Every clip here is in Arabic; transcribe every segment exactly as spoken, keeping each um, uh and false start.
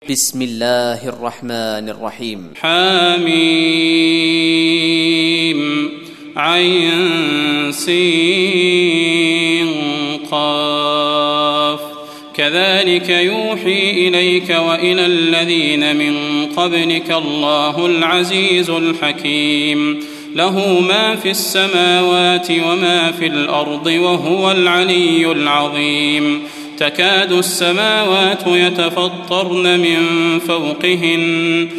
بسم الله الرحمن الرحيم. حميم عين سين قاف كذلك يوحي إليك وإلى الذين من قبلك الله العزيز الحكيم له ما في السماوات وما في الأرض وهو العلي العظيم. تكاد السماوات يتفطرن من فوقهن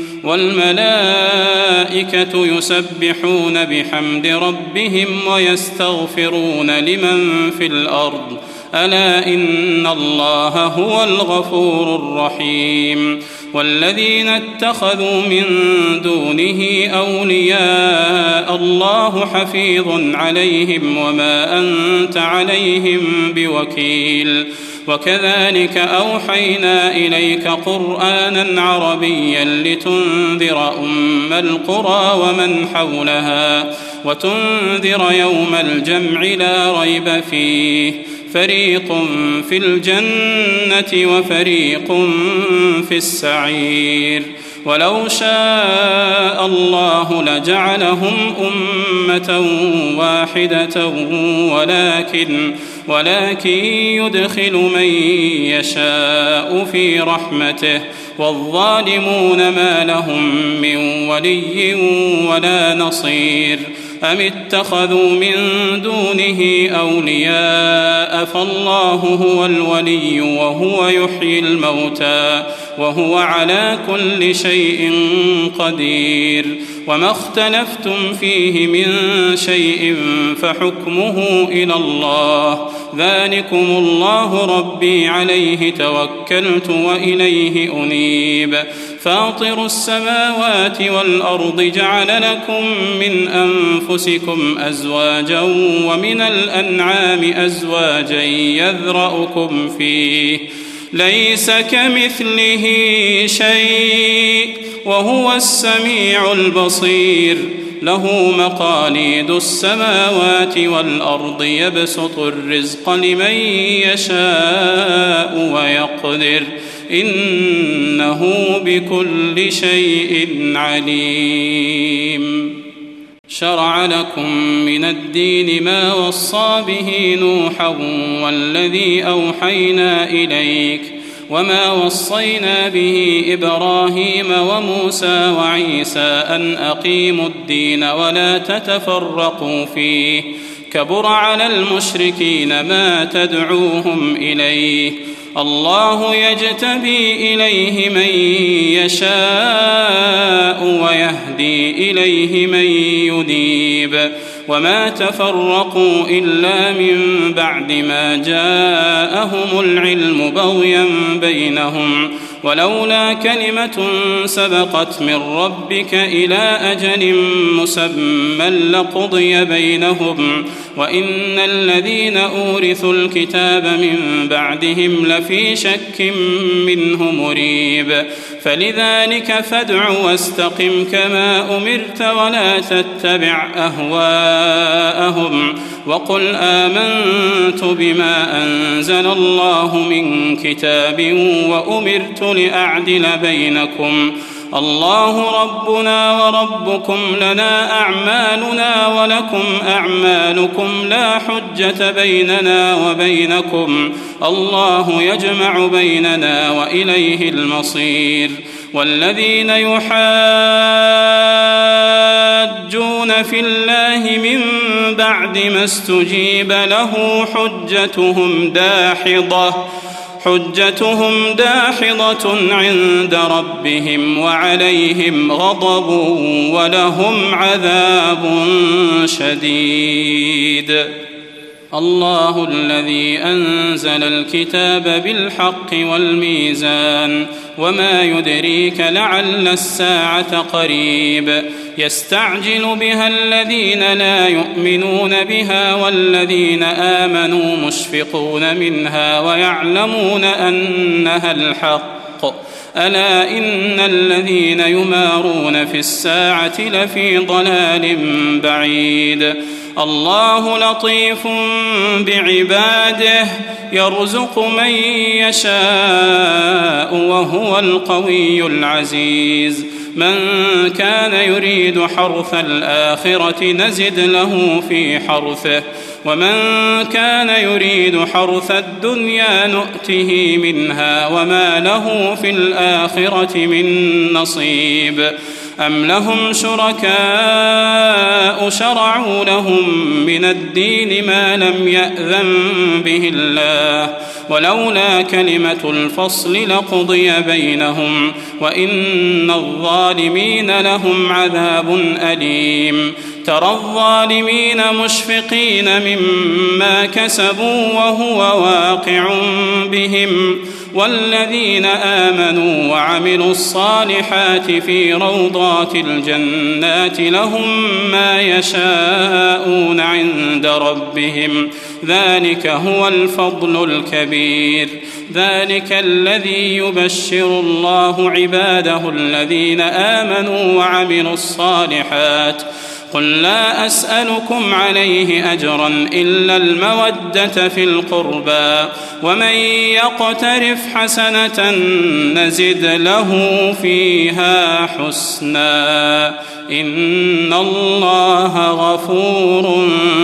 والملائكة يسبحون بحمد ربهم ويستغفرون لمن في الأرض ألا إن الله هو الغفور الرحيم. والذين اتخذوا من دونه أولياء الله حفيظ عليهم وما أنت عليهم بوكيل. وكذلك أوحينا إليك قرآنا عربيا لتنذر أم القرى ومن حولها وتنذر يوم الجمع لا ريب فيه فريق في الجنة وفريق في السعير. ولو شاء الله لجعلهم أمة واحدة ولكن ولكن يدخل من يشاء في رحمته والظالمون ما لهم من ولي ولا نصير. أم اتخذوا من دونه أولياء فالله هو الولي وهو يحيي الموتى وهو على كل شيء قدير. وما اختلفتم فيه من شيء فحكمه إلى الله ذلكم الله ربي عليه توكلت وإليه أنيب. فاطر السماوات والأرض جعل لكم من أنفسكم أزواجا ومن الأنعام أزواجا يذرأكم فيه ليس كمثله شيء وهو السميع البصير. له مقاليد السماوات والأرض يبسط الرزق لمن يشاء ويقدر إنه بكل شيء عليم. شرع لكم من الدين ما وصى به نوحا والذي أوحينا إليك وما وصينا به إبراهيم وموسى وعيسى أن أقيموا الدين ولا تتفرقوا فيه كبر على المشركين ما تدعوهم إليه. الله يجتبي إليه من يشاء ويهدي إليه من ينيب. وما تفرقوا إلا من بعد ما جاءهم العلم بغيا بينهم ولولا كلمة سبقت من ربك إلى أجل مسمى لقضي بينهم وإن الذين أورثوا الكتاب من بعدهم لفي شك منه مريب. فلذلك فادع واستقم كما أمرت ولا تتبع أهواءهم وقل آمنت بما أنزل الله من كتاب وأمرت لأعدل بينكم الله ربنا وربكم لنا أعمالنا ولكم أعمالكم لا حجة بيننا وبينكم الله يجمع بيننا وإليه المصير. والذين يحاجون في الله من بعد ما استجيب له حجتهم داحضة حجتهم داحضة عند ربهم وعليهم غضب ولهم عذاب شديد. الله الذي أنزل الكتاب بالحق والميزان وما يدريك لعل الساعة قريب. يستعجل بها الذين لا يؤمنون بها والذين آمنوا مشفقون منها ويعلمون أنها الحق ألا إن الذين يمارون في الساعة لفي ضلال بعيد. الله لطيف بعباده يرزق من يشاء وهو القوي العزيز من كان يريد حرث الآخرة نزد له في حرثه ومن كان يريد حرث الدنيا نؤته منها وما له في الآخرة من نصيب أم لهم شركاء شرعوا لهم من الدين ما لم يأذن به الله ولولا كلمة الفصل لقضي بينهم وإن الظالمين لهم عذاب أليم ترى الظالمين مشفقين مما كسبوا وهو واقع بهم والذين آمنوا وعملوا الصالحات في روضات الجنات لهم ما يشاءون عند ربهم ذلك هو الفضل الكبير ذلك الذي يبشر الله عباده الذين آمنوا وعملوا الصالحات قل لا أسألكم عليه أجرا إلا المودة في القربى ومن يقترف حسنة نزد له فيها حسنا إن الله غفور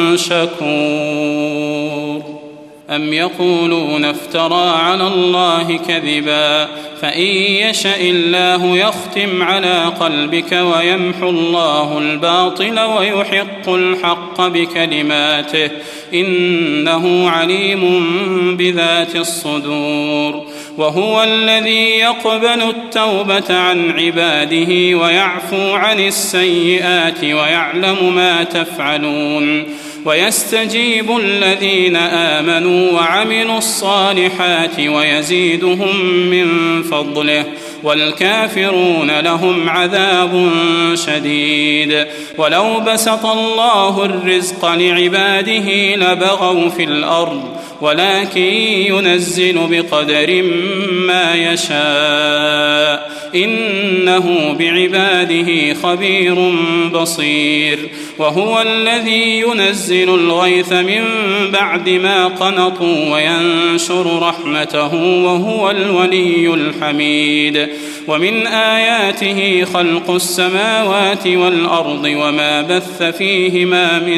شكور أم يقولون افترى على الله كذبا فإن يشأ الله يختم على قلبك ويمحو الله الباطل ويحق الحق بكلماته إنه عليم بذات الصدور وهو الذي يقبل التوبة عن عباده ويعفو عن السيئات ويعلم ما تفعلون ويستجيب الذين آمنوا وعملوا الصالحات ويزيدهم من فضله والكافرون لهم عذاب شديد ولو بسط الله الرزق لعباده لبغوا في الأرض ولكن ينزل بقدر ما يشاء إنه بعباده خبير بصير وهو الذي ينزل الغيث من بعد ما قنطوا وينشر رحمته وهو الولي الحميد ومن آياته خلق السماوات والأرض وما بث فيهما من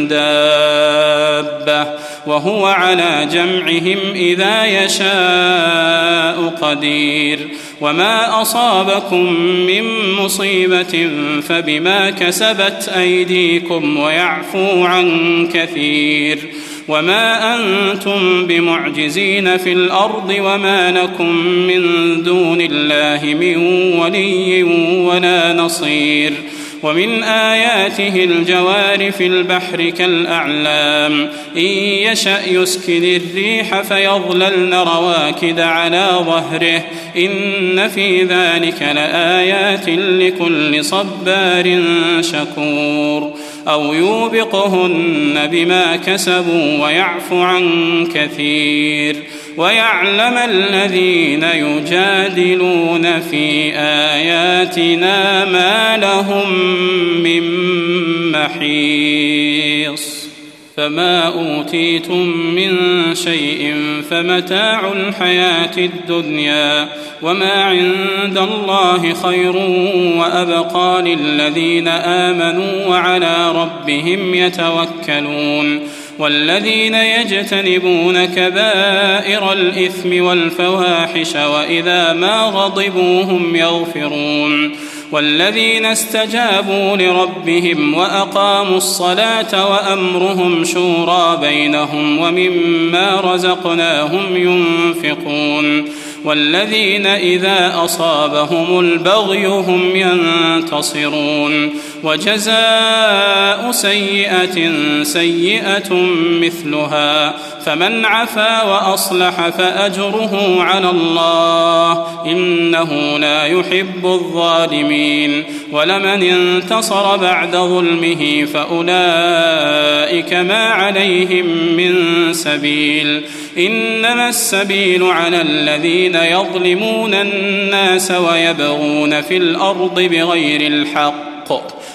دابة وهو على جمعهم إذا يشاء قدير وما أصابكم من مصيبة فبما كسبت أيديكم ويعفو عن كثير وما أنتم بمعجزين في الأرض وما لكم من دون الله من ولي ولا نصير ومن آياته الجوار في البحر كالأعلام إن يشأ يسكن الريح فيظللن رواكد على ظهره إن في ذلك لآيات لكل صبار شكور أو يوبقهن بما كسبوا ويعفو عن كثير ويعلم الذين يجادلون في آياتنا ما لهم من محيص فما أوتيتم من شيء فمتاع الحياة الدنيا وما عند الله خير وأبقى للذين آمنوا وعلى ربهم يتوكلون والذين يجتنبون كبائر الإثم والفواحش وإذا ما غضبوا هم يغفرون والذين استجابوا لربهم وأقاموا الصلاة وأمرهم شورى بينهم ومما رزقناهم ينفقون والذين إذا أصابهم البغي هم ينتصرون وجزاء سيئة سيئة مثلها فمن عفا وأصلح فأجره على الله إنه لا يحب الظالمين ولمن انتصر بعد ظلمه فأولئك ما عليهم من سبيل إنما السبيل على الذين يظلمون الناس ويبغون في الأرض بغير الحق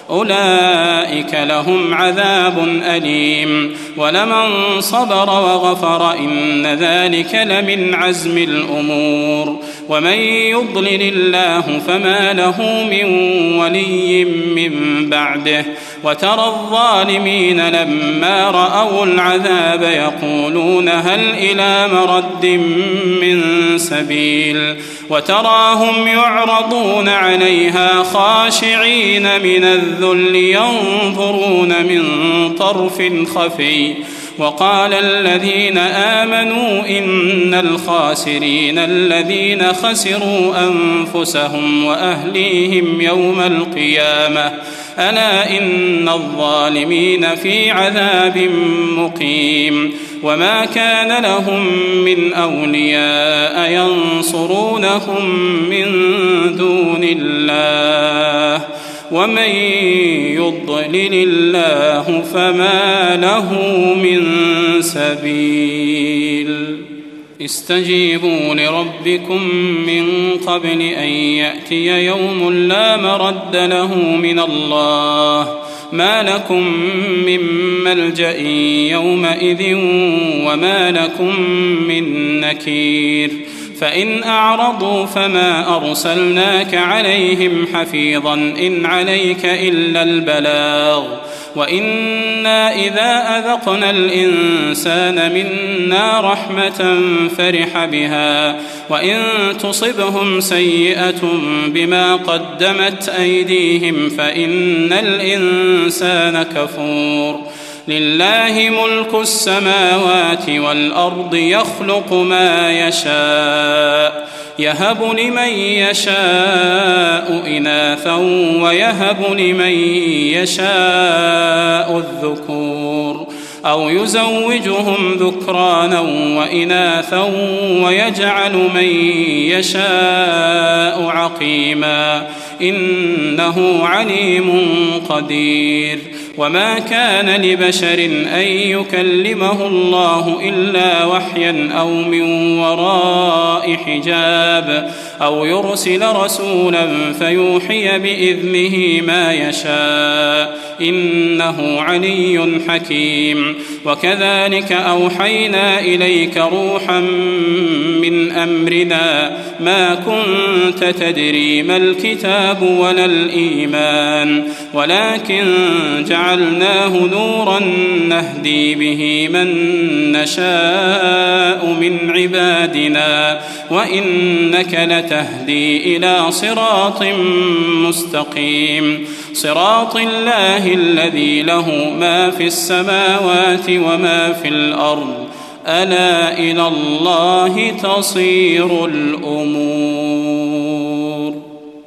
أولئك لهم عذاب أليم ولمن صبر وغفر إن ذلك لمن عزم الأمور ومن يضلل الله فما له من ولي من بعده وترى الظالمين لما رأوا العذاب يقولون هل إلى مرد من سبيل وتراهم يعرضون عليها خاشعين من الذل ينظرون من طرف خفي وقال الذين آمنوا إن الخاسرين الذين خسروا أنفسهم وأهليهم يوم القيامة ألا إن الظالمين في عذاب مقيم وما كان لهم من أولياء ينصرونهم من دون الله ومن يضلل الله فما له من سبيل استجيبوا لربكم من قبل أن يأتي يوم لا مرد له من الله ما لكم من ملجأ يومئذ وما لكم من نكير فإن أعرضوا فما أرسلناك عليهم حفيظا إن عليك إلا البلاغ وإنا إذا أذقنا الإنسان منا رحمة فرح بها وإن تصبهم سيئة بما قدمت أيديهم فإن الإنسان كفور لله ملك السماوات والأرض يخلق ما يشاء يهب لمن يشاء إناثا ويهب لمن يشاء الذكور أو يزوجهم ذكرانا وإناثا ويجعل من يشاء عقيما إنه عليم قدير وما كان لبشر أن يكلمه الله إلا وحيا أو من وراء حجاب أو يرسل رسولا فيوحي بإذنه ما يشاء إنه علي حكيم وكذلك أوحينا إليك روحا من أمرنا ما كنت تدري ما الكتاب ولا الإيمان ولكن جعلناه نورا نهدي به من نشاء من عبادنا وإنك لتهدي إلى صراط مستقيم صراط الله الذي له ما في السماوات وما في الأرض ألا إلى الله تصير الأمور.